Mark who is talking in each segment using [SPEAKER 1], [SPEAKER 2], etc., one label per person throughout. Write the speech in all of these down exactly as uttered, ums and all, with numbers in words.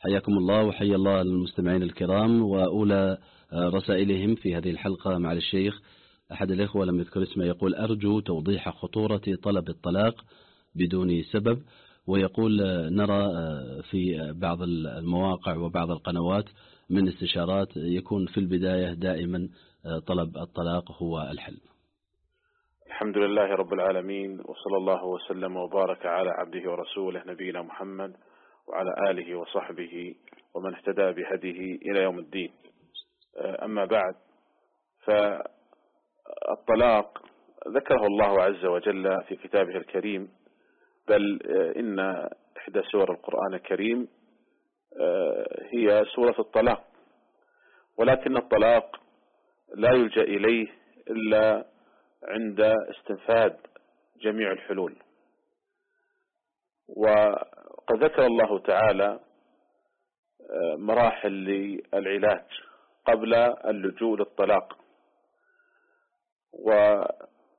[SPEAKER 1] حياكم الله وحيا الله المستمعين الكرام. وأولى رسائلهم في هذه الحلقة مع الشيخ أحد الإخوة لم يذكر اسمه، يقول: أرجو توضيح خطورة طلب الطلاق بدون سبب. ويقول: نرى في بعض المواقع وبعض القنوات من استشارات يكون في البداية دائما طلب الطلاق هو الحل.
[SPEAKER 2] الحمد لله رب العالمين، وصلى الله وسلم وبارك على عبده ورسوله نبينا محمد وعلى آله وصحبه ومن اهتدى بهديه إلى يوم الدين. أما بعد، فالطلاق ذكره الله عز وجل في كتابه الكريم، بل إن إحدى سور القرآن الكريم هي سورة الطلاق، ولكن الطلاق لا يلجأ إليه إلا عند استنفاذ جميع الحلول. وقد ذكر الله تعالى مراحل للعلاج قبل اللجوء للطلاق، وجعل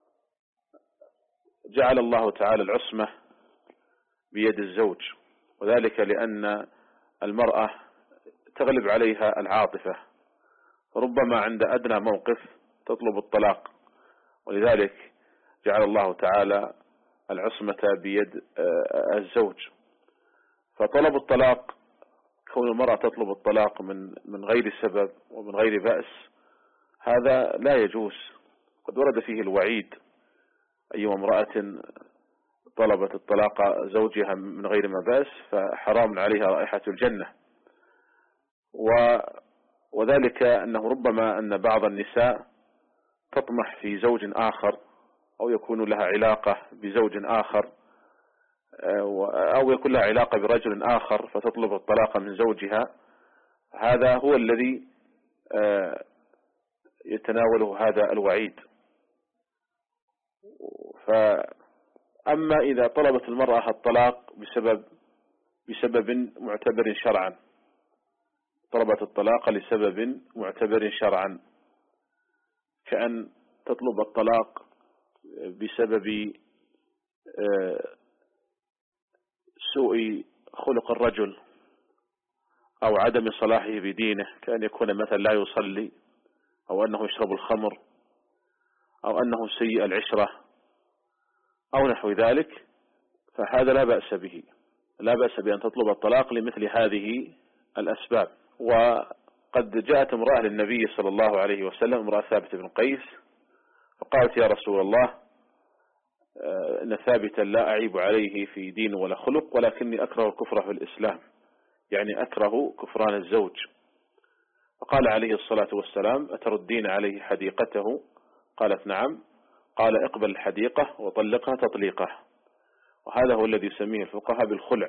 [SPEAKER 2] الله تعالى العصمة بيد الزوج، وذلك لأن المرأة تغلب عليها العاطفة، ربما عند أدنى موقف تطلب الطلاق، ولذلك جعل الله تعالى العصمة بيد الزوج. فطلب الطلاق، كون المرأة تطلب الطلاق من من غير سبب ومن غير بأس، هذا لا يجوز. قد ورد فيه الوعيد: أي امرأة طلبت الطلاق زوجها من غير ما بأس فحرام عليها رائحة الجنة. وذلك أنه ربما أن بعض النساء تطمح في زوج آخر، أو يكون لها علاقة بزوج آخر، أو يكون لها علاقة برجل آخر فتطلب الطلاق من زوجها. هذا هو الذي يتناوله هذا الوعيد. فأما إذا طلبت المرأة الطلاق بسبب بسبب معتبر شرعا، طلبت الطلاق لسبب معتبر شرعا، كأن تطلب الطلاق بسبب سوء خلق الرجل أو عدم صلاحه بدينه، كأن يكون مثلا لا يصلي، أو أنه يشرب الخمر، أو أنه سيء العشرة، أو نحو ذلك، فهذا لا بأس به، لا بأس بأن تطلب الطلاق لمثل هذه الأسباب. وقد جاءت امرأة للنبي صلى الله عليه وسلم، امرأة ثابت بن قيس، فقالت: يا رسول الله، إن ثابتا لا أعيب عليه في دين ولا خلق، ولكني أكره الكفر في الإسلام، يعني أكره كفران الزوج. فقال عليه الصلاة والسلام: أتردين عليه حديقته؟ قالت: نعم. قال: اقبل الحديقة وطلقها تطليقه. وهذا هو الذي يسميه الفقهاء بالخلع.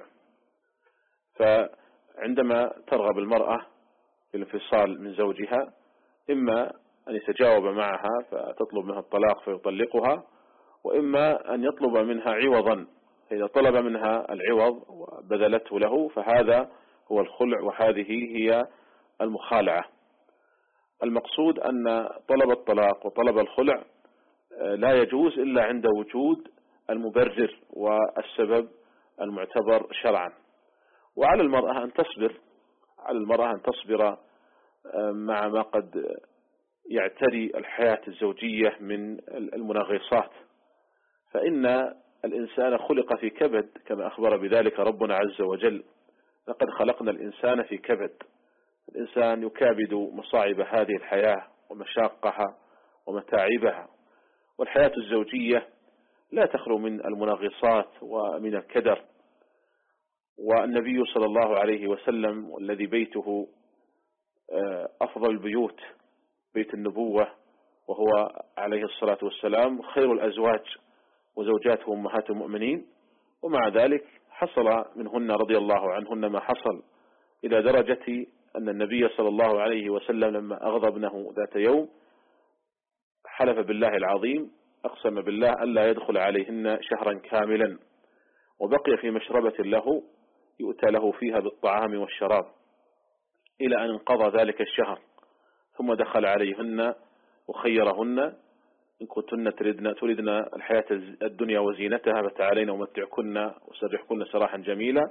[SPEAKER 2] فعندما ترغب المرأة في الانفصال من زوجها، إما أن يتجاوب معها فتطلب منها الطلاق فيطلقها، وإما أن يطلب منها عوضا، فإذا طلب منها العوض وبذلته له فهذا هو الخلع، وهذه هي المخالعة. المقصود أن طلب الطلاق وطلب الخلع لا يجوز إلا عند وجود المبرر والسبب المعتبر شرعا. وعلى المرأة أن تصبر، على المرأة أن تصبر مع ما قد يعتري الحياة الزوجية من المنغصات، فإن الإنسان خلق في كبد، كما أخبر بذلك ربنا عز وجل: لقد خلقنا الإنسان في كبد. الإنسان يكابد مصاعب هذه الحياة ومشاقها ومتاعبها، والحياة الزوجية لا تخلو من المنغصات ومن الكدر. والنبي صلى الله عليه وسلم، والذي بيته أفضل البيوت، بيت النبوة، وهو عليه الصلاة والسلام خير الأزواج وزوجاته أمهات المؤمنين، ومع ذلك حصل منهن رضي الله عنهن ما حصل، إلى درجة أن النبي صلى الله عليه وسلم لما أغضب ابنه ذات يوم حلف بالله العظيم، أقسم بالله ألا يدخل عليهن شهرا كاملا، وبقي في مشربة له يؤتى له فيها بالطعام والشراب إلى أن انقضى ذلك الشهر، ثم دخل عليهن وخيرهن: إن كنتن تردن, تردن الحياة الدنيا وزينتها فتعالين ومتعكن وسرحكن سراحا جميلا،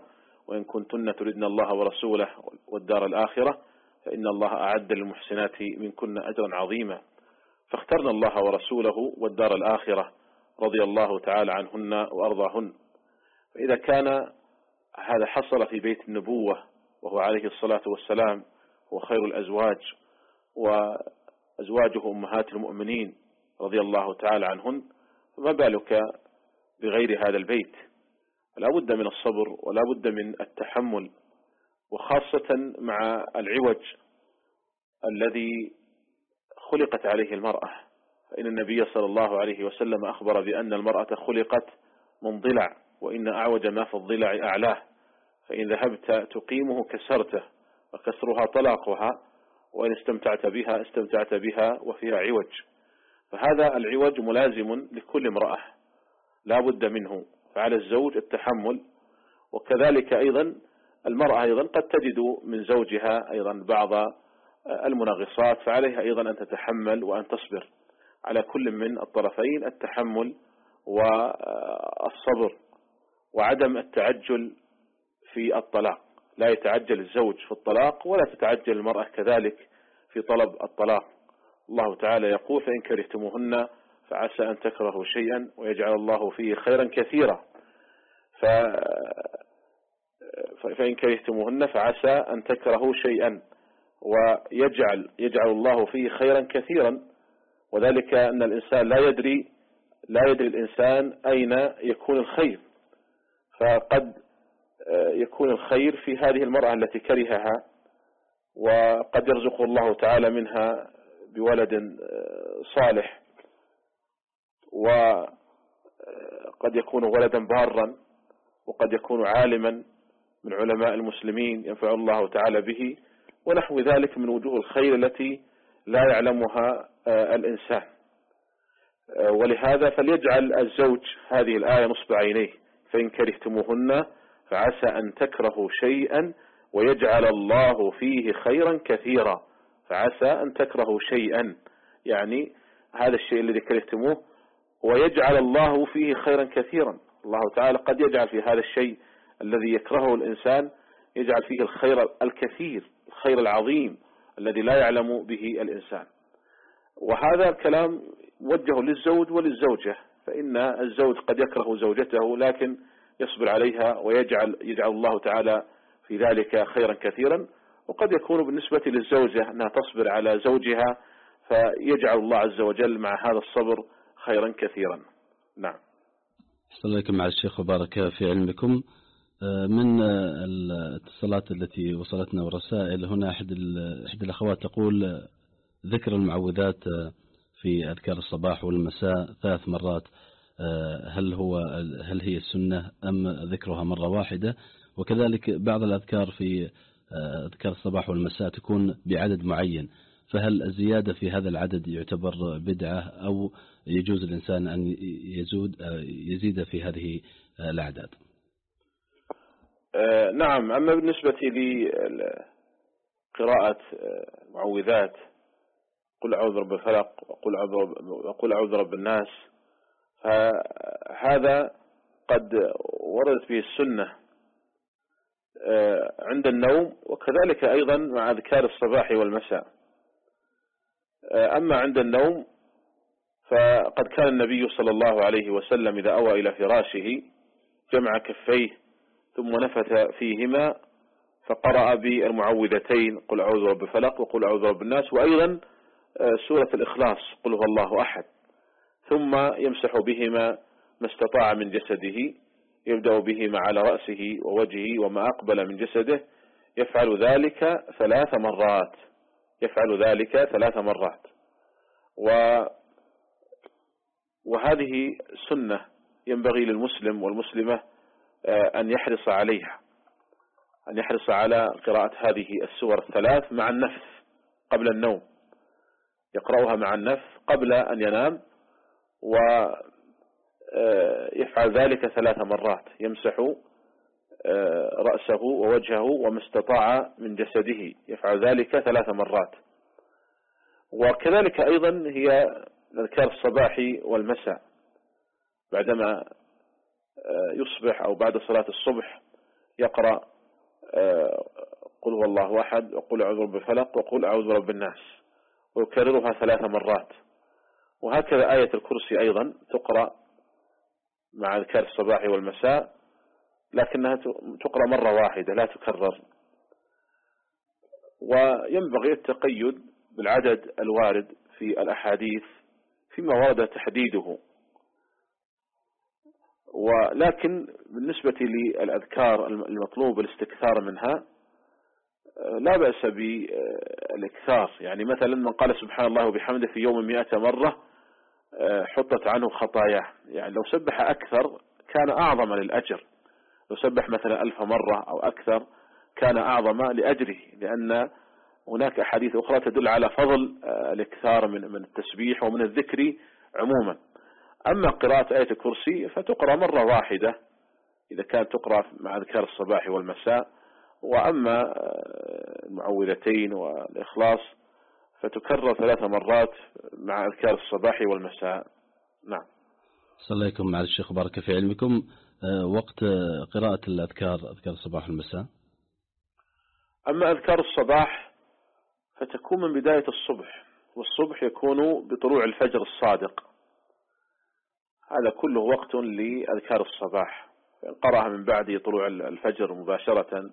[SPEAKER 2] وإن كنتن تردن الله ورسوله والدار الآخرة فإن الله أعد للمحسنات منكن أجرا عظيما. فاخترنا الله ورسوله والدار الآخرة رضي الله تعالى عنهن وأرضاهن. فإذا كان هذا حصل في بيت النبوة وهو عليه الصلاة والسلام هو خير الأزواج وأزواجه أمهات المؤمنين رضي الله تعالى عنهن، فما بالك بغير هذا البيت؟ لا بد من الصبر ولا بد من التحمل، وخاصة مع العوج الذي خلقت عليه المرأة. فإن النبي صلى الله عليه وسلم أخبر بأن المرأة خلقت من ضلع، وإن أعوج ما في الضلع أعلاه، فإن ذهبت تقيمه كسرته، وكسرها طلاقها، وإن استمتعت بها استمتعت بها وفيها عوج. فهذا العوج ملازم لكل امرأة لا بد منه، فعلى الزوج التحمل. وكذلك أيضا المرأة أيضا قد تجد من زوجها أيضا بعض المنغصات، فعليها أيضا أن تتحمل وأن تصبر. على كل من الطرفين التحمل والصبر، وعدم التعجل في الطلاق. لا يتعجل الزوج في الطلاق ولا تتعجل المرأة كذلك في طلب الطلاق. الله تعالى يقول: فإن كرهتموهن فعسى أن تكرهوا شيئا ويجعل الله فيه خيرا كثيرا. ف... فإن كرهتموهن فعسى أن تكرهوا شيئا ويجعل يجعل الله فيه خيرا كثيرا، وذلك أن الإنسان لا يدري لا يدري الإنسان أين يكون الخير. فقد يكون الخير في هذه المرأة التي كرهها، وقد يرزق الله تعالى منها بولد صالح، وقد يكون ولدا بارا، وقد يكون عالما من علماء المسلمين ينفع الله تعالى به، ونحو ذلك من وجوه الخير التي لا يعلمها الإنسان. ولهذا فليجعل الزوج هذه الآية نصب عينيه: فإن كرهتموهن فعسى أن تكرهوا شيئا ويجعل الله فيه خيرا كثيرا. فعسى أن تكرهوا شيئا، يعني هذا الشيء الذي كرهتموه، ويجعل الله فيه خيرا كثيرا. الله تعالى قد يجعل في هذا الشيء الذي يكرهه الإنسان، يجعل فيه الخير الكثير، الخير العظيم الذي لا يعلم به الإنسان. وهذا الكلام وجه للزوج وللزوجة، فإن الزوج قد يكره زوجته لكن يصبر عليها ويجعل يجعل الله تعالى في ذلك خيرا كثيرا. وقد يكون بالنسبة للزوجة أنها تصبر على زوجها، فيجعل الله عز وجل مع هذا الصبر خيرا كثيرا. نعم.
[SPEAKER 1] أحسن لكم مع الشيخ وبارك في علمكم. من الاتصالات التي وصلتنا والرسائل هنا أحد أحد الأخوات تقول: ذكر المعوذات في أذكار الصباح والمساء ثلاث مرات، هل هو هل هي السنة أم ذكرها مرة واحدة؟ وكذلك بعض الأذكار في أذكار الصباح والمساء تكون بعدد معين، فهل الزيادة في هذا العدد يعتبر بدعة أو يجوز الإنسان أن يزود يزيد في هذه الأعداد؟
[SPEAKER 2] آه نعم. أما بالنسبة لقراءة المعوذات قل أعوذ برب الفلق وقل أعوذ برب الناس، فهذا قد وردت به السنة آه عند النوم، وكذلك أيضا مع أذكار الصباح والمساء. آه أما عند النوم فقد كان النبي صلى الله عليه وسلم إذا أوى إلى فراشه جمع كفيه ثم نفث فيهما فقرأ بالمعوذتين قل أعوذ برب الفلق وقل أعوذ برب الناس، وأيضا سورة الإخلاص قل هو الله أحد، ثم يمسح بهما ما استطاع من جسده، يبدأ بهما على رأسه ووجهه وما أقبل من جسده، يفعل ذلك ثلاث مرات يفعل ذلك ثلاث مرات و وهذه سنة ينبغي للمسلم والمسلمة أن يحرص عليها، أن يحرص على قراءة هذه السور الثلاث مع النفث قبل النوم، يقرأها مع النفث قبل أن ينام، ويفعل ذلك ثلاث مرات، يمسح رأسه ووجهه وما استطاع من جسده، يفعل ذلك ثلاث مرات. وكذلك أيضا هي أذكار الصباح والمساء، بعدما يصبح أو بعد صلاة الصبح يقرأ قل هو الله أحد، وقل أعوذ برب الفلق، وقل أعوذ برب الناس، ويكررها ثلاث مرات. وهكذا آية الكرسي أيضا تقرأ مع أذكار الصباح والمساء، لكنها تقرأ مرة واحدة لا تكرر. وينبغي التقيد بالعدد الوارد في الأحاديث فيما ورد تحديده. ولكن بالنسبة للأذكار المطلوب الاستكثار منها لا بأس بالإكثار. يعني مثلا من قال سبحان الله وبحمده في يوم مئة مرة حطت عنه خطاياه، يعني لو سبح أكثر كان أعظم للأجر. لو سبح مثلا ألف مرة أو أكثر كان أعظم لأجره، لأن هناك أحاديث أخرى تدل على فضل الإكثار من من التسبيح ومن الذكر عموما. أما قراءة آية الكرسي فتقرأ مرة واحدة إذا كانت تقرأ مع أذكار الصباح والمساء، وأما المعوذتين والإخلاص فتكرر ثلاث مرات مع أذكار الصباح والمساء. نعم.
[SPEAKER 1] صلى الله عليكم مع الشيخ، بارك في علمكم. وقت قراءة الأذكار، أذكار الصباح والمساء.
[SPEAKER 2] أما أذكار الصباح فتكون من بداية الصبح، والصبح يكون بطلوع الفجر الصادق، هذا كله وقت لأذكار الصباح. قرأها من بعد طلوع الفجر مباشرة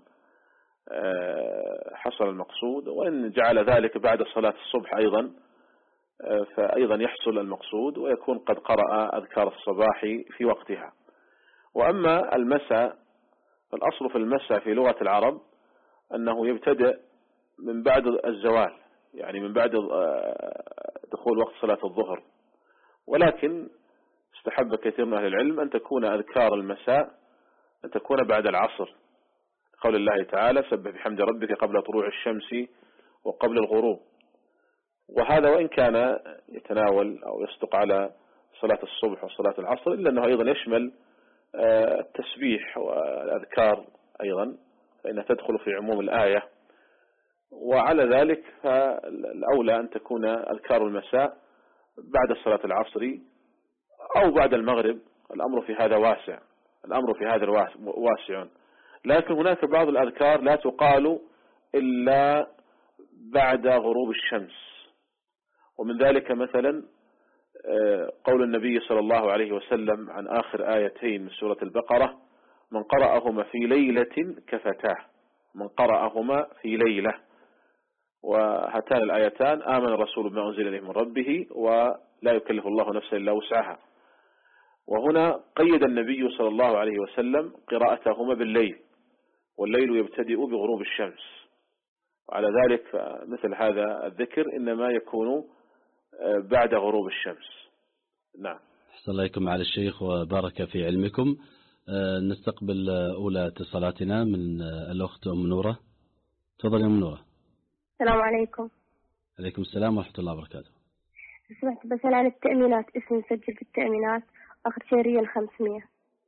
[SPEAKER 2] حصل المقصود، وإن جعل ذلك بعد صلاة الصبح أيضا فأيضا يحصل المقصود، ويكون قد قرأ أذكار الصباح في وقتها. وأما المساء فالأصل في المساء في لغة العرب أنه يبتدئ من بعد الزوال، يعني من بعد دخول وقت صلاة الظهر، ولكن استحب كثير من أهل العلم أن تكون أذكار المساء أن تكون بعد العصر، قول الله تعالى سبح بحمد ربك قبل طلوع الشمس وقبل الغروب. وهذا وإن كان يتناول أو يصدق على صلاة الصبح وصلاة العصر، إلا أنه أيضا يشمل التسبيح والأذكار أيضا، فإنها تدخل في عموم الآية. وعلى ذلك فالأولى أن تكون أذكار المساء بعد صلاة العصر أو بعد المغرب. الأمر في هذا واسع، الأمر في هذا واسع. لكن هناك بعض الأذكار لا تقال إلا بعد غروب الشمس، ومن ذلك مثلا قول النبي صلى الله عليه وسلم عن آخر آيتين من سورة البقرة: من قرأهما في ليلة كفتاه، من قرأهما في ليلة. وهاتان الآيتان آمن الرسول بما أنزل إليه من ربه ولا يكلف الله نفسا إلا وسعها. وهنا قيد النبي صلى الله عليه وسلم قراءتهما بالليل، والليل يبتدئ بغروب الشمس. وعلى ذلك مثل هذا الذكر إنما يكون بعد غروب الشمس. نعم.
[SPEAKER 1] أحسن الله إليكم على الشيخ وبارك في علمكم. نستقبل أولى اتصالاتنا من الأخت أم نورة. تفضل يا أم نورة.
[SPEAKER 3] السلام عليكم.
[SPEAKER 1] عليكم السلام ورحمة الله وبركاته.
[SPEAKER 3] سمعت بسأل عن التأمينات، اسمي مسجل في التأمينات، آخر شيء ريال خمسمية.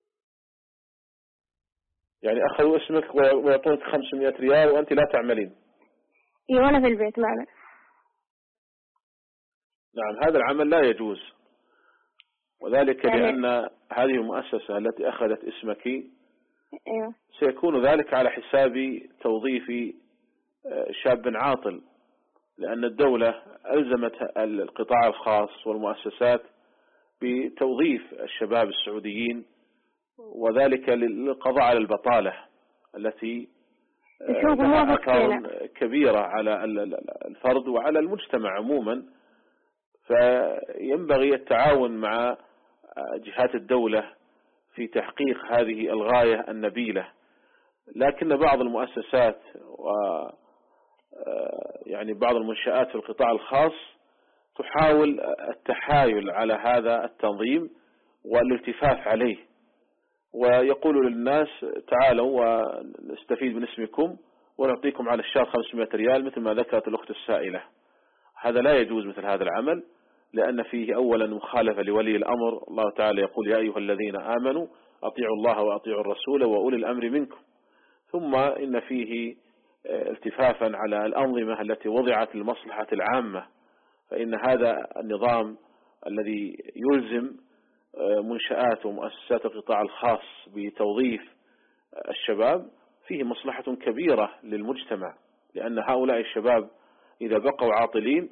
[SPEAKER 2] يعني أخذوا اسمك ويعطونك خمسمائة ريال وأنت لا تعملين؟
[SPEAKER 3] إيه، وأنا في البيت معنا.
[SPEAKER 2] نعم، هذا العمل لا يجوز، وذلك
[SPEAKER 3] يعني
[SPEAKER 2] لأن هذه المؤسسة التي أخذت اسمك
[SPEAKER 3] أيوة.
[SPEAKER 2] سيكون ذلك على حساب توظيف شاب عاطل، لأن الدولة ألزمت القطاع الخاص والمؤسسات بتوظيف الشباب السعوديين، وذلك للقضاء على البطالة التي لها آثار كبيرة على الفرد وعلى المجتمع عموما. فينبغي التعاون مع جهات الدولة في تحقيق هذه الغاية النبيلة. لكن بعض المؤسسات و يعني بعض المنشآت في القطاع الخاص تحاول التحايل على هذا التنظيم والالتفاف عليه، ويقول للناس تعالوا ونستفيد من اسمكم ونعطيكم على الشهر خمسمائة ريال مثل ما ذكرت الأخت السائلة. هذا لا يجوز مثل هذا العمل، لأن فيه أولا مخالفة لولي الأمر. الله تعالى يقول: يا أيها الذين آمنوا أطيعوا الله وأطيعوا الرسول وأولي الأمر منكم. ثم إن فيه التفافا على الأنظمة التي وضعت للمصلحة العامة، فإن هذا النظام الذي يلزم منشآت ومؤسسات القطاع الخاص بتوظيف الشباب فيه مصلحة كبيرة للمجتمع، لأن هؤلاء الشباب إذا بقوا عاطلين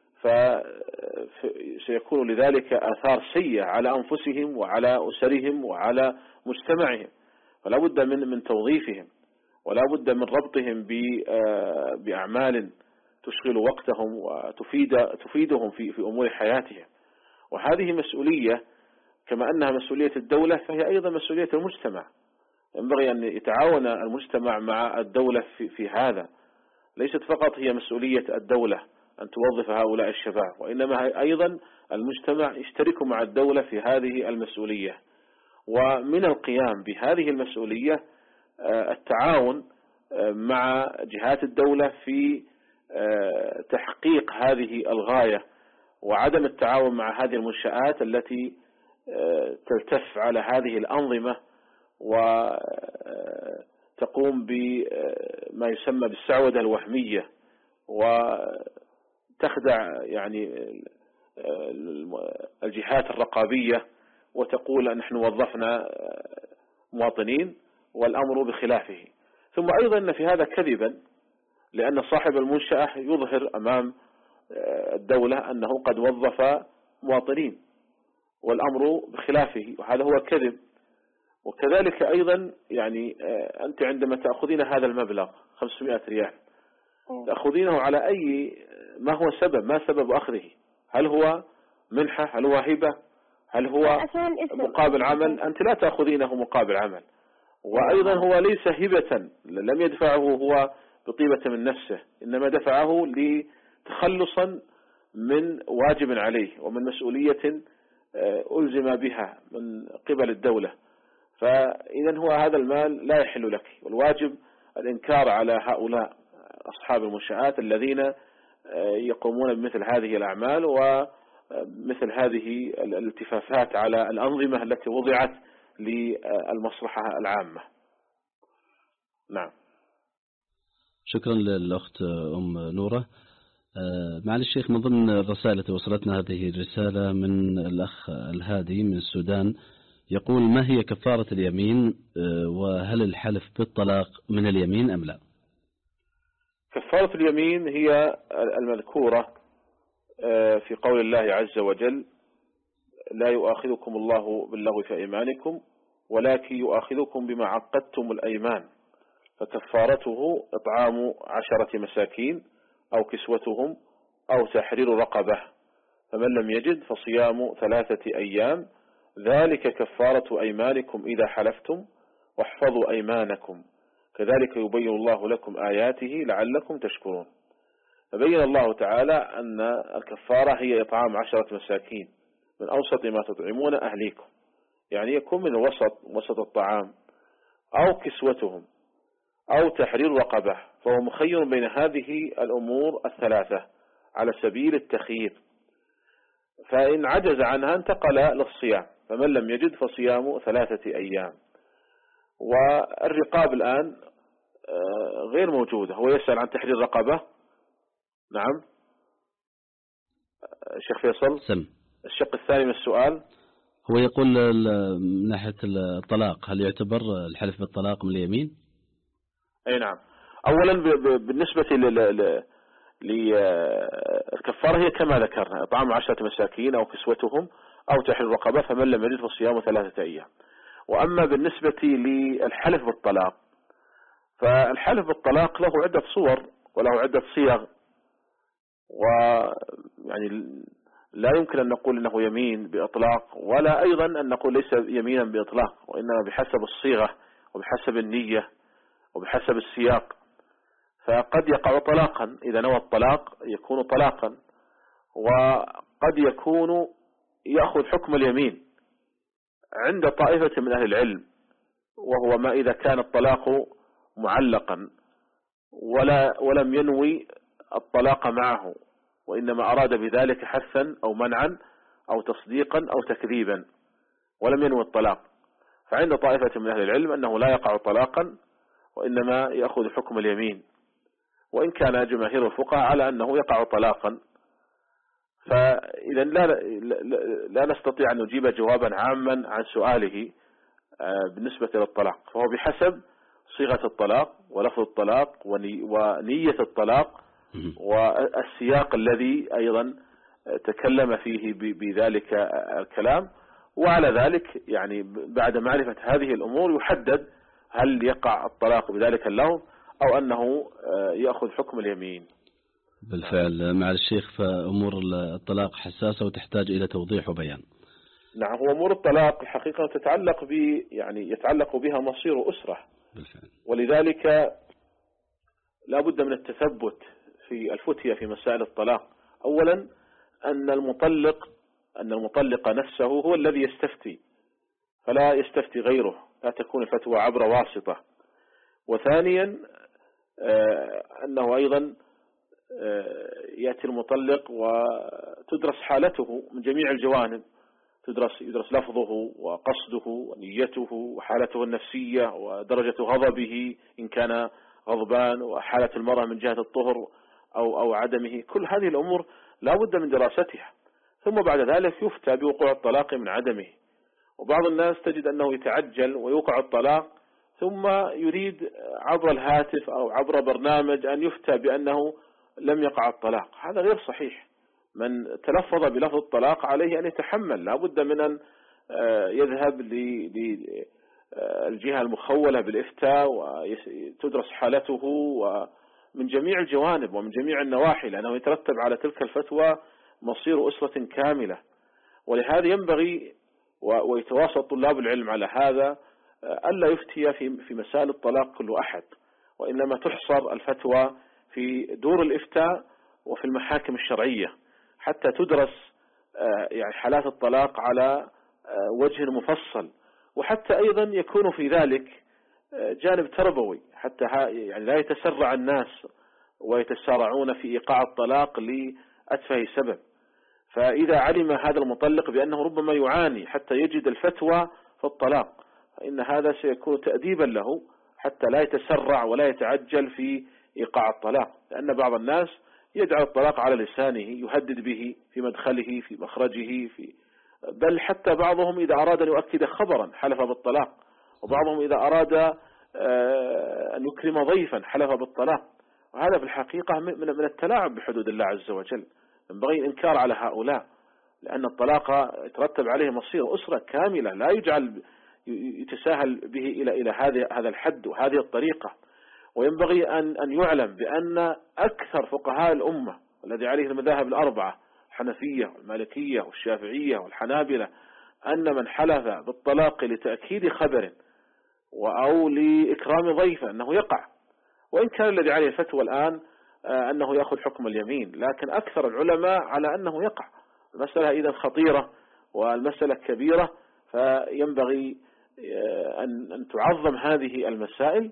[SPEAKER 2] فسيكون لذلك آثار سيئة على أنفسهم وعلى أسرهم وعلى مجتمعهم، فلا بد من من توظيفهم، ولا بد من ربطهم بأعمال تشغل وقتهم وتفيد تفيدهم في في أمور حياتهم. وهذه مسؤولية كما أنها مسؤولية الدولة فهي أيضا مسؤولية المجتمع. ينبغي أن يتعاون المجتمع مع الدولة في في هذا. ليست فقط هي مسؤولية الدولة أن توظف هؤلاء الشباب، وإنما أيضا المجتمع يشترك مع الدولة في هذه المسؤولية. ومن القيام بهذه المسؤولية التعاون مع جهات الدولة في تحقيق هذه الغاية، وعدم التعاون مع هذه المنشآت التي تلتف على هذه الأنظمة وتقوم بما يسمى بالسعودة الوهمية، وتخدع يعني الجهات الرقابية وتقول أن نحن وظفنا مواطنين والأمر بخلافه. ثم أيضا أن في هذا كذبا، لأن صاحب المنشأة يظهر أمام الدولة أنه قد وظف مواطنين والأمر بخلافه، وهذا هو كذب. وكذلك أيضا يعني أنت عندما تأخذين هذا المبلغ خمسمائة ريال تأخذينه على أي ما هو سبب ما سبب أخذه؟ هل هو منحة؟ هل هو هبة؟ هل هو مقابل عمل؟ أنت لا تأخذينه مقابل عمل. وأيضا هو ليس هبة، لم يدفعه هو بطيبة من نفسه، إنما دفعه لتخلصا من واجب عليه ومن مسؤولية ألزم بها من قبل الدولة. فإذا هو هذا المال لا يحل لك، والواجب الإنكار على هؤلاء أصحاب المنشآت الذين يقومون بمثل هذه الأعمال ومثل هذه الالتفافات على الأنظمة التي وضعت للمصلحة العامة. نعم.
[SPEAKER 1] شكرا للأخت أم نورة. معالي الشيخ، من ضمن الرسائل التي وصلتنا هذه الرسالة من الأخ الهادي من السودان، يقول: ما هي كفارة اليمين، وهل الحلف بالطلاق من اليمين أم لا؟
[SPEAKER 2] كفارة اليمين هي المذكورة في قول الله عز وجل: لا يؤاخذكم الله باللغو في أيمانكم ولكن يؤاخذكم بما عقدتم الأيمان، فكفارته إطعام عشرة مساكين أو كسوتهم أو تحرير رقبة، فمن لم يجد فصيام ثلاثة أيام، ذلك كفارة أيمانكم إذا حلفتم واحفظوا أيمانكم كذلك يبين الله لكم آياته لعلكم تشكرون. فبين الله تعالى أن الكفارة هي إطعام عشرة مساكين من أوسط ما تطعمون أهليكم، يعني يكون من وسط وسط الطعام، أو كسوتهم أو تحرير رقبة، فهو مخير بين هذه الأمور الثلاثة على سبيل التخيير، فإن عجز عنها انتقل للصيام، فمن لم يجد فصيام ثلاثة أيام. والرقاب الآن غير موجودة. هو يسأل عن تحرير رقبة. نعم الشيخ فيصل.
[SPEAKER 1] سم.
[SPEAKER 2] الشق الثاني من السؤال
[SPEAKER 1] هو يقول من ناحية الطلاق، هل يعتبر الحلف بالطلاق من اليمين؟
[SPEAKER 2] أي نعم. أولا بالنسبة للكفارة هي كما ذكرنا: إطعام عشرة مساكين أو كسوتهم أو تحرير رقبة، فمن لم يجد فصيام ثلاثة أيام. وأما بالنسبة للحلف بالطلاق، فالحلف بالطلاق له عدة صور وله عدة صيغ، ويعني لا يمكن أن نقول أنه يمين بإطلاق، ولا أيضا أن نقول ليس يمينا بإطلاق، وإنما بحسب الصيغة وبحسب النية وبحسب السياق. فقد يقع طلاقا، إذا نوى الطلاق يكون طلاقا، وقد يكون يأخذ حكم اليمين عند طائفة من أهل العلم، وهو ما إذا كان الطلاق معلقا ولا ولم ينوي الطلاق معه، وإنما أراد بذلك حثا أو منعا أو تصديقا أو تكذيبا ولم ينوي الطلاق، فعند طائفة من أهل العلم أنه لا يقع طلاقا وإنما يأخذ حكم اليمين، وإن كان جماهير الفقهاء على أنه يقع طلاقا. فإذا لا, لا نستطيع أن نجيب جوابا عاما عن سؤاله بالنسبة للطلاق، فهو بحسب صيغة الطلاق ولفظ الطلاق ونية الطلاق والسياق الذي أيضا تكلم فيه بذلك الكلام. وعلى ذلك يعني بعد معرفة هذه الأمور يحدد هل يقع الطلاق بذلك اللفظ أو أنه يأخذ حكم اليمين.
[SPEAKER 1] بالفعل مع الشيخ، فأمور الطلاق حساسة وتحتاج إلى توضيح وبيان.
[SPEAKER 2] نعم، هو أمور الطلاق حقيقة تتعلق ب يعني يتعلق بها مصير أسرة. بالفعل. ولذلك لا بد من التثبت في الفتية في مسائل الطلاق. أولا أن المطلق أن المطلق نفسه هو الذي يستفتي، فلا يستفتي غيره، لا تكون الفتوى عبر واسطة. وثانيا أنه أيضا يأتي المطلق وتدرس حالته من جميع الجوانب، تدرس يدرس لفظه وقصده ونيته وحالته النفسية ودرجة غضبه إن كان غضبان، وحالة المرأة من جهة الطهر أو أو عدمه. كل هذه الأمور لا بد من دراستها، ثم بعد ذلك يفتى بوقوع الطلاق من عدمه. وبعض الناس تجد أنه يتعجل ويوقع الطلاق ثم يريد عبر الهاتف أو عبر برنامج أن يفتى بأنه لم يقع الطلاق. هذا غير صحيح. من تلفظ بلفظ الطلاق عليه أن يتحمل، لا بد من أن يذهب للجهة المخولة بالإفتاء وتدرس حالته ومن جميع الجوانب ومن جميع النواحي، لأنه يترتب على تلك الفتوى مصير أسرة كاملة. ولهذا ينبغي ويتواصل طلاب العلم على هذا ألا يفتي في في مسائل الطلاق كل أحد، وإنما تحصر الفتوى في دور الإفتاء وفي المحاكم الشرعية حتى تدرس يعني حالات الطلاق على وجه مفصل، وحتى أيضا يكون في ذلك جانب تربوي حتى يعني لا يتسرع الناس ويتسارعون في إيقاع الطلاق لأتفه سبب. فإذا علم هذا المطلق بأنه ربما يعاني حتى يجد الفتوى في الطلاق، فإن هذا سيكون تأديبا له حتى لا يتسرع ولا يتعجل في إيقاع الطلاق، لأن بعض الناس يجعل الطلاق على لسانه، يهدد به في مدخله في مخرجه في بل حتى بعضهم إذا أراد أن يؤكد خبرا حلف بالطلاق، وبعضهم إذا أراد أن يكرم ضيفا حلف بالطلاق. وهذا في الحقيقة من التلاعب بحدود الله عز وجل. ينبغي الإنكار على هؤلاء، لأن الطلاق يترتب عليه مصير أسرة كاملة، لا يجعل يتساهل به إلى إلى هذا هذا الحد وهذه الطريقة. وينبغي أن أن يعلم بأن أكثر فقهاء الأمة الذي عليه المذاهب الأربعة الحنفية والمالكية والشافعية والحنابلة أن من حلف بالطلاق لتأكيد خبر أو لإكرام ضيف أنه يقع، وإن كان الذي عليه الفتوى الآن أنه يأخذ حكم اليمين، لكن أكثر العلماء على أنه يقع. المسألة إذا خطيرة والمسألة كبيرة، فينبغي أن تعظم هذه المسائل.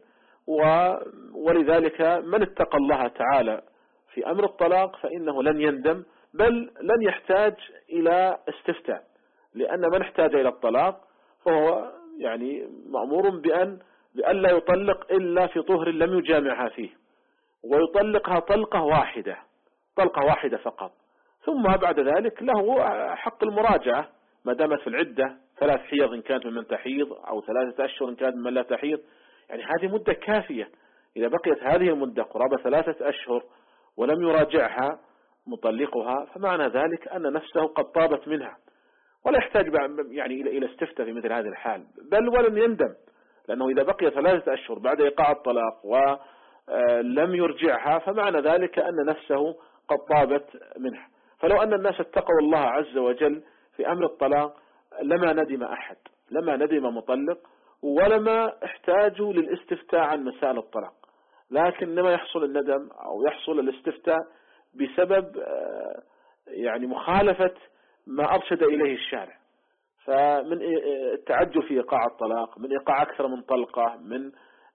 [SPEAKER 2] ولذلك من اتقى الله تعالى في أمر الطلاق فإنه لن يندم، بل لن يحتاج إلى استفتاء، لأن من احتاج إلى الطلاق فهو يعني مأمور بأن بأن لا يطلق إلا في طهر لم يجامعها فيه، ويطلقها طلقة واحدة طلقة واحدة فقط، ثم بعد ذلك له حق المراجعة ما دامت في العدة ثلاث حيض إن كانت ممن تحيض أو ثلاثة أشهر إن كانت ممن لا تحيض. يعني هذه مدة كافية. إذا بقيت هذه المدة قرابة ثلاثة أشهر ولم يراجعها مطلقها فمعنى ذلك أن نفسه قد طابت منها، ولا يحتاج يعني إلى إلى استفتاء في مثل هذه الحال، بل ولن يندم، لأنه إذا بقي ثلاثة أشهر بعد إيقاع الطلاق ولم يرجعها فمعنى ذلك أن نفسه قد طابت منها. فلو أن الناس اتقوا الله عز وجل في أمر الطلاق لما ندم أحد، لما ندم مطلق، ولما احتاجوا للاستفتاء عن مسائل الطلاق. لكن لما يحصل الندم أو يحصل الاستفتاء بسبب يعني مخالفة ما أرشد إليه الشارع، فمن التعجل في إيقاع الطلاق، من إيقاع أكثر من طلقة، من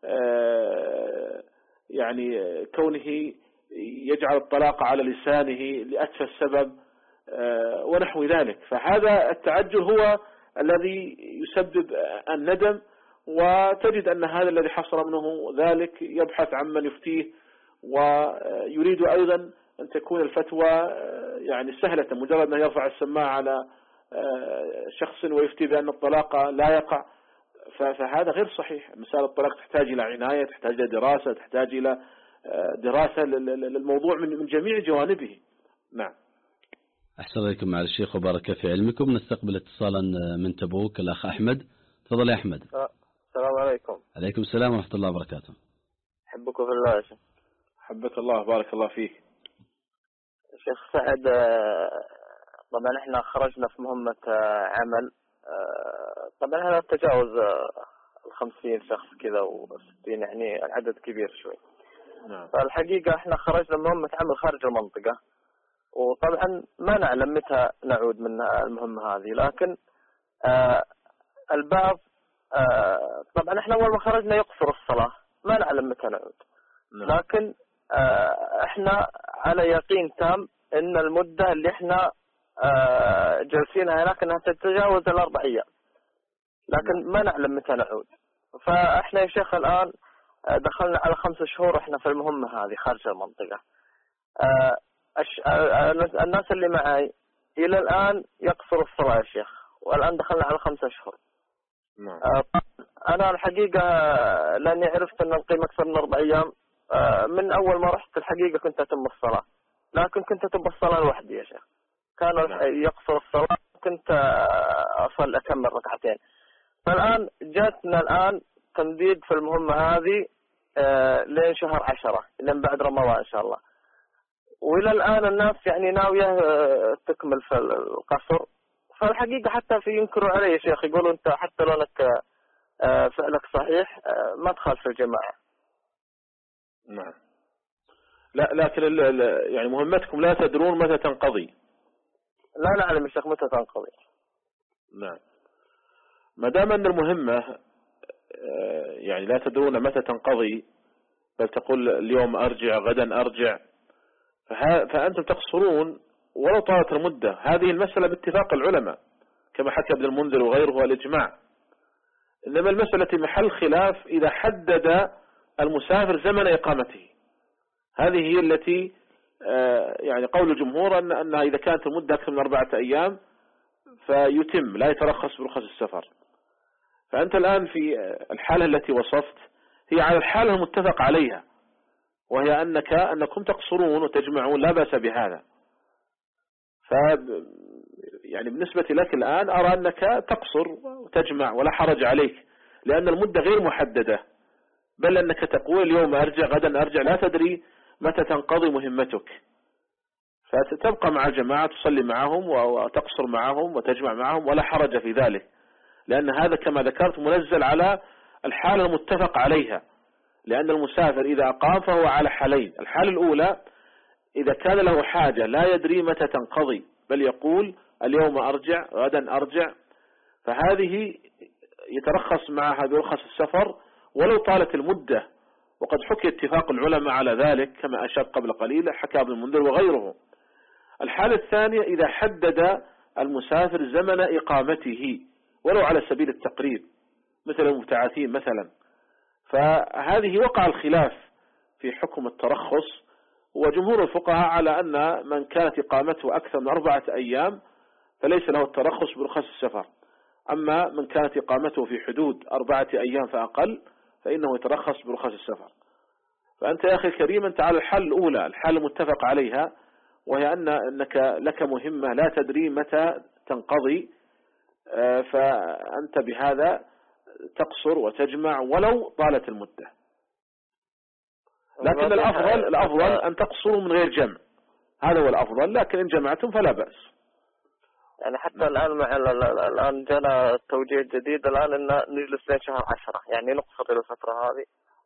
[SPEAKER 2] يعني كونه يجعل الطلاق على لسانه لأتفه السبب ونحو ذلك. فهذا التعجل هو الذي يسبب الندم، وتجد أن هذا الذي حصل منه ذلك يبحث عن من يفتيه، ويريد أيضا أن تكون الفتوى يعني سهلة، مجرد أن يرفع السماعة على شخص ويفتي بأن الطلاق لا يقع فهذا غير صحيح. مسألة الطلاق تحتاج إلى عناية، تحتاج إلى دراسة، تحتاج إلى دراسة للموضوع من جميع جوانبه. نعم.
[SPEAKER 1] أحسن عليكم مع الشيخ وبارك في علمكم. نستقبل اتصالا من تبوك الأخ أحمد. تفضل يا أحمد.
[SPEAKER 4] السلام عليكم.
[SPEAKER 1] عليكم السلام ورحمة الله وبركاته.
[SPEAKER 4] أحبكم في الله يا شيخ.
[SPEAKER 2] حبك الله بارك الله فيك.
[SPEAKER 4] شيخ سعد، طبعا احنا خرجنا في مهمة عمل، طبعا هذا تجاوز الخمسين شخص كذا وستين، يعني العدد كبير شوي.
[SPEAKER 2] نعم.
[SPEAKER 4] فالحقيقة احنا خرجنا مهمة عمل خارج المنطقة، وطبعا ما نعلم متى نعود من المهمة هذه، لكن آه البعض آه طبعا احنا اول ما خرجنا يقصر الصلاة، ما نعلم متى نعود.
[SPEAKER 2] نعم.
[SPEAKER 4] لكن آه احنا على يقين تام ان المدة اللي احنا آه جالسينها هناك انها تتجاوز الاربع ايام، لكن ما نعلم متى نعود. فاحنا يا شيخ الان دخلنا على خمس شهور احنا في المهمة هذه خارج المنطقة. آه الناس اللي معي إلى الآن يقصر الصلاة يا شيخ، والآن دخلنا على خمسة أشهر.
[SPEAKER 2] نعم.
[SPEAKER 4] أنا الحقيقة لأني عرفت أن القيمة أكثر من أربع أيام، من أول ما رحت الحقيقة كنت أتم الصلاة، لكن كنت أتم الصلاة لوحدي يا شيخ. كان يقصر الصلاة، كنت أصل أكمل ركعتين. فالآن جاتنا الآن تمديد في المهمة هذه لين شهر عشرة، لين بعد رمضان إن شاء الله. وإلى الآن الناس يعني ناوية تكمل في القصر. فالحقيقة حتى في ينكروا علي يا شيخ، يقولوا أنت حتى لو أنك فعلك صحيح ما تخالف الجماعة.
[SPEAKER 2] نعم. لا لكن يعني مهمتكم لا تدرون متى تنقضي.
[SPEAKER 4] لا نعلم يا شيخ متى تنقضي.
[SPEAKER 2] نعم. ما دام أن المهمة يعني لا تدرون متى تنقضي، بل تقول اليوم أرجع غدا أرجع، فأنتم تقصرون ولو طالت المدة. هذه المسألة باتفاق العلماء كما حكى ابن المنذر وغيره الإجماع. إنما المسألة محل خلاف إذا حدد المسافر زمن إقامته. هذه هي التي يعني قول الجمهور أن أنها إذا كانت المدة أكثر من أربعة أيام فيتم، لا يترخص برخص السفر. فأنت الآن في الحالة التي وصفت هي على الحالة المتفق عليها، وهي أنك أنكم تقصرون وتجمعون، لا بأس بهذا. ف يعني بالنسبة لك الآن أرى أنك تقصر وتجمع ولا حرج عليك، لأن المدة غير محددة، بل أنك تقول اليوم أرجع غدا أرجع، لا تدري متى تنقضي مهمتك. فتبقى مع الجماعة تصلي معهم وتقصر معهم وتجمع معهم، ولا حرج في ذلك، لأن هذا كما ذكرت منزل على الحالة المتفق عليها. لأن المسافر إذا أقام فهو على حالين. الحالة الأولى إذا كان له حاجة لا يدري متى تنقضي، بل يقول اليوم أرجع غدا أرجع، فهذه يترخص معها برخص السفر ولو طالت المدة. وقد حكي اتفاق العلماء على ذلك كما أشار قبل قليل، حكى ابن المنذر وغيره. الحالة الثانية إذا حدد المسافر زمن إقامته ولو على سبيل التقريب، مثل المبتعثين مثلا، فهذه وقع الخلاف في حكم الترخص. وجمهور الفقهاء على أن من كانت إقامته أكثر من أربعة أيام فليس له الترخص برخص السفر، أما من كانت إقامته في حدود أربعة أيام فأقل فإنه يترخص برخص السفر. فأنت يا أخي الكريم أنت على الحال الأولى، الحال المتفق عليها، وهي أن أنك لك مهمة لا تدري متى تنقضي، فأنت بهذا تقصر وتجمع ولو طالت المدة. لكن الأفضل الأفضل أن تقصروا من غير جمع، هذا هو الأفضل، لكن إن جمعتم فلا بأس.
[SPEAKER 4] يعني حتى نعم. الآن مع الآن جانا التوجيه الجديد الآن إن نجلس لين شهر عشرة، يعني نقصر إلى الفترة هذه.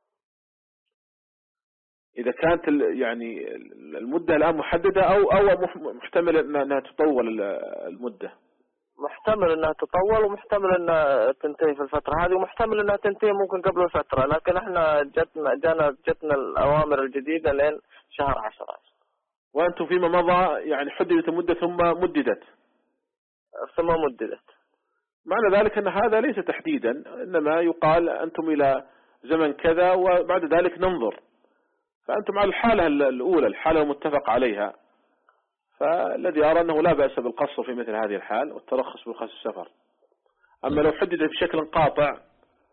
[SPEAKER 2] إذا كانت يعني المدة الآن محددة أو أو محتمل أنها تطول المدة.
[SPEAKER 4] محتمل أنها تطول، ومحتمل أنها تنتهي في الفترة هذه، ومحتمل أنها تنتهي ممكن قبل الفترة، لكن احنا جتنا جانا جتنا الأوامر الجديدة لين شهر عشرة.
[SPEAKER 2] وأنتم فيما مضى يعني حددت المدة ثم مددت.
[SPEAKER 4] ثم مددت.
[SPEAKER 2] معنى ذلك أن هذا ليس تحديدا، إنما يقال أنتم إلى زمن كذا وبعد ذلك ننظر. فأنتم على الحالة الأولى، الحالة المتفق عليها، فالذي أرى أنه لا بأس بالقصر في مثل هذه الحال والترخص برخص السفر. أما لو حدد بشكل قاطع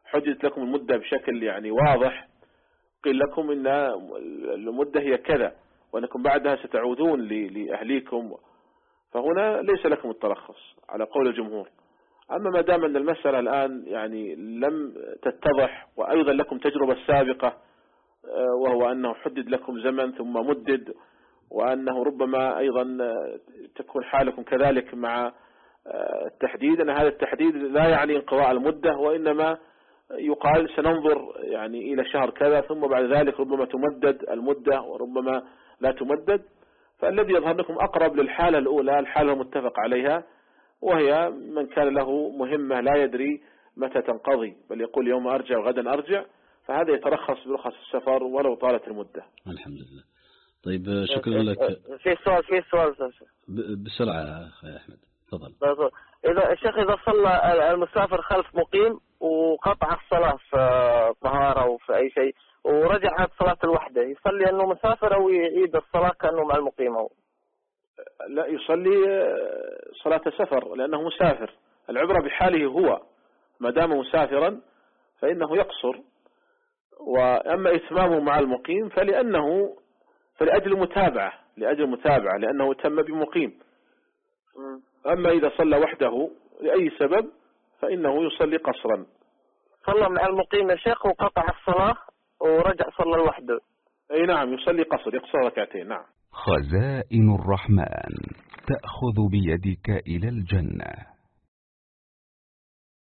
[SPEAKER 2] حددت لكم المدة بشكل يعني واضح، قيل لكم إن المدة هي كذا وأنكم بعدها ستعودون لأهليكم، فهنا ليس لكم الترخص على قول الجمهور. أما ما دام أن المسألة الآن يعني لم تتضح وأيضا لكم تجربة سابقة، وهو أنه حدد لكم زمن ثم مدد، وأنه ربما أيضا تكون حالكم كذلك مع التحديد، أن هذا التحديد لا يعني انقضاء المدة، وإنما يقال سننظر يعني إلى شهر كذا ثم بعد ذلك ربما تمدد المدة وربما لا تمدد. فالذي يظهر لكم أقرب للحالة الأولى، الحالة المتفق عليها، وهي من كان له مهمة لا يدري متى تنقضي بل يقول يوم أرجع وغدا أرجع، فهذا يترخص برخص السفر ولو طالت المدة.
[SPEAKER 1] الحمد لله. طيب شكرا لك.
[SPEAKER 4] في سؤال في سؤال
[SPEAKER 1] بسرعة أخي أحمد تفضل.
[SPEAKER 4] إذا الشيخ إذا صلى المسافر خلف مقيم وقطع الصلاة في طهارة أو في أي شيء ورجعت صلاة الوحدة، يصلي أنه مسافر أو يعيد الصلاة كأنه مع المقيم؟ أو
[SPEAKER 2] لا، يصلي صلاة سفر لأنه مسافر، العبرة بحاله هو، ما دام مسافرا فإنه يقصر. وأما إتمامه مع المقيم فلأنه فلأجل متابعة لأجل متابعة لأنه تم بمقيم. أما إذا صلى وحده لأي سبب فإنه يصلي قصرا.
[SPEAKER 4] صلى مع المقيم يا شيخ وقطع الصلاة ورجع صلى لوحده.
[SPEAKER 2] أي نعم، يصلي قصر، يقصر ركعتين. نعم.
[SPEAKER 5] خزائن الرحمن تأخذ بيدك إلى الجنة.